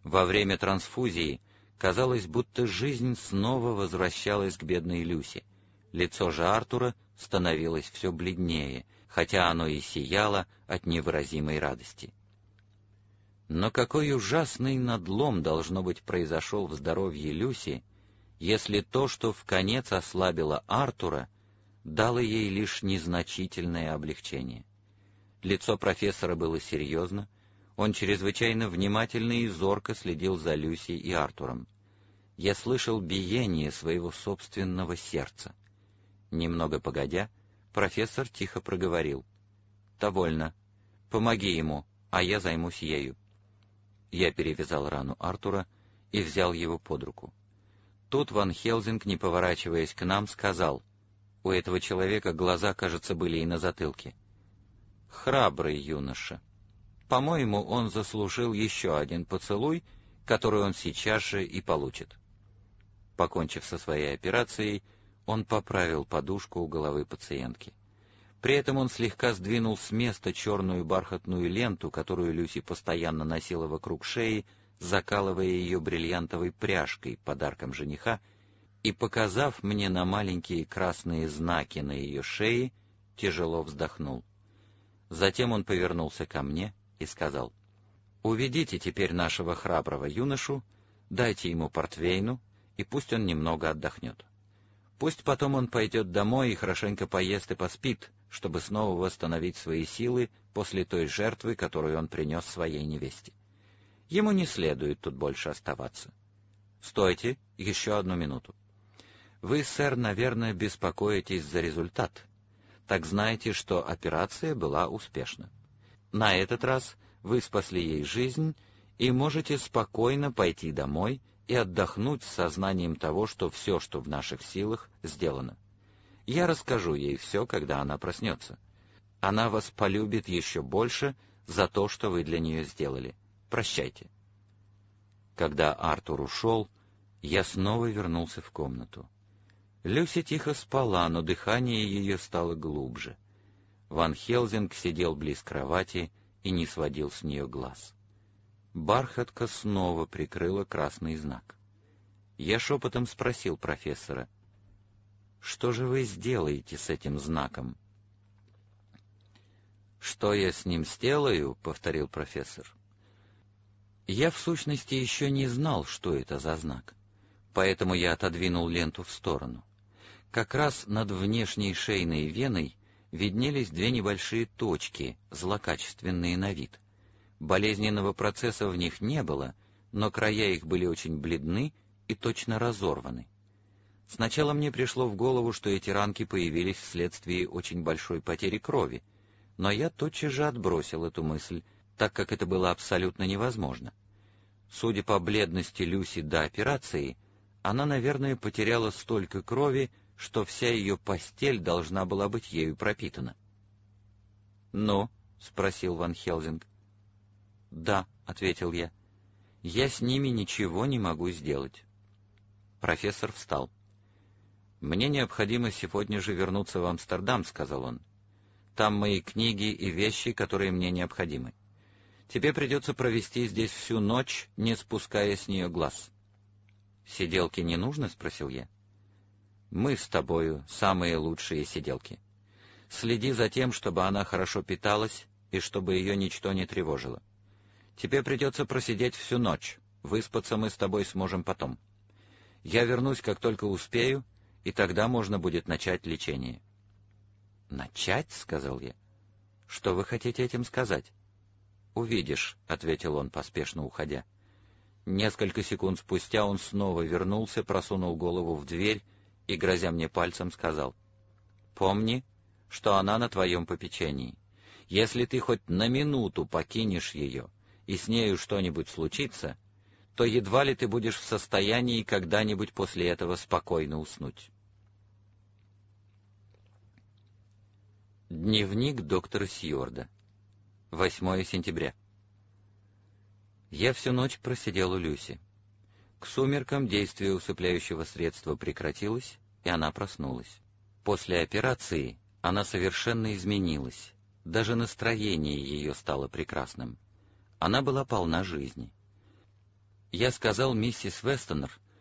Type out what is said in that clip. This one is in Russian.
Во время трансфузии казалось, будто жизнь снова возвращалась к бедной Люси. Лицо же Артура становилось все бледнее, хотя оно и сияло от невыразимой радости. Но какой ужасный надлом, должно быть, произошел в здоровье Люси, если то, что вконец ослабило Артура, дало ей лишь незначительное облегчение. Лицо профессора было серьезно, он чрезвычайно внимательно и зорко следил за Люси и Артуром. Я слышал биение своего собственного сердца. Немного погодя, профессор тихо проговорил: «Довольно. Помоги ему, а я займусь ею». Я перевязал рану Артура и взял его под руку. Тут Ван Хелзинг, не поворачиваясь к нам, сказал: «У этого человека глаза, кажется, были и на затылке. Храбрый юноша. По-моему, он заслужил еще один поцелуй, который он сейчас же и получит». Покончив со своей операцией, он поправил подушку у головы пациентки. При этом он слегка сдвинул с места черную бархатную ленту, которую Люси постоянно носила вокруг шеи, закалывая ее бриллиантовой пряжкой, подарком жениха, и, показав мне на маленькие красные знаки на ее шее, тяжело вздохнул. Затем он повернулся ко мне и сказал: «Уведите теперь нашего храброго юношу, дайте ему портвейну, и пусть он немного отдохнет. Пусть потом он пойдет домой и хорошенько поест и поспит, чтобы снова восстановить свои силы после той жертвы, которую он принес своей невесте. Ему не следует тут больше оставаться. Стойте, еще одну минуту. Вы, сэр, наверное, беспокоитесь за результат. Так знаете, что операция была успешна. На этот раз вы спасли ей жизнь и можете спокойно пойти домой и отдохнуть с сознанием того, что все, что в наших силах, сделано. Я расскажу ей все, когда она проснется. Она вас полюбит еще больше за то, что вы для нее сделали. Прощайте». Когда Артур ушел, я снова вернулся в комнату. Люси тихо спала, но дыхание ее стало глубже. Ван Хелзинг сидел близ кровати и не сводил с нее глаз. Бархатка снова прикрыла красный знак. Я шепотом спросил профессора: «Что же вы сделаете с этим знаком?» «Что я с ним сделаю?» — повторил профессор. Я в сущности еще не знал, что это за знак, поэтому я отодвинул ленту в сторону. Как раз над внешней шейной веной виднелись две небольшие точки, злокачественные на вид. Болезненного процесса в них не было, но края их были очень бледны и точно разорваны. Сначала мне пришло в голову, что эти ранки появились вследствие очень большой потери крови, но я тотчас же отбросил эту мысль, так как это было абсолютно невозможно. Судя по бледности Люси до операции, она, наверное, потеряла столько крови, что вся ее постель должна была быть ею пропитана. «Ну?» — спросил Ван Хелзинг. «Да», — ответил я, — «я с ними ничего не могу сделать». Профессор встал. «Мне необходимо сегодня же вернуться в Амстердам», — сказал он. «Там мои книги и вещи, которые мне необходимы. Тебе придется провести здесь всю ночь, не спуская с нее глаз». «Сиделки не нужно?» — спросил я. «Мы с тобою самые лучшие сиделки. Следи за тем, чтобы она хорошо питалась и чтобы ее ничто не тревожило. Тебе придется просидеть всю ночь, выспаться мы с тобой сможем потом. Я вернусь, как только успею, и тогда можно будет начать лечение». «Начать?» — сказал я. «Что вы хотите этим сказать?» «Увидишь», — ответил он, поспешно уходя. Несколько секунд спустя он снова вернулся, просунул голову в дверь и, грозя мне пальцем, сказал: «Помни, что она на твоем попечении. Если ты хоть на минуту покинешь ее, и с нею что-нибудь случится, то едва ли ты будешь в состоянии когда-нибудь после этого спокойно уснуть». Дневник доктора Сьюарда. 8 сентября. Я всю ночь просидел у Люси. К сумеркам действие усыпляющего средства прекратилось, и она проснулась. После операции она совершенно изменилась, даже настроение ее стало прекрасным. Она была полна жизни. Я сказал миссис Вестонер,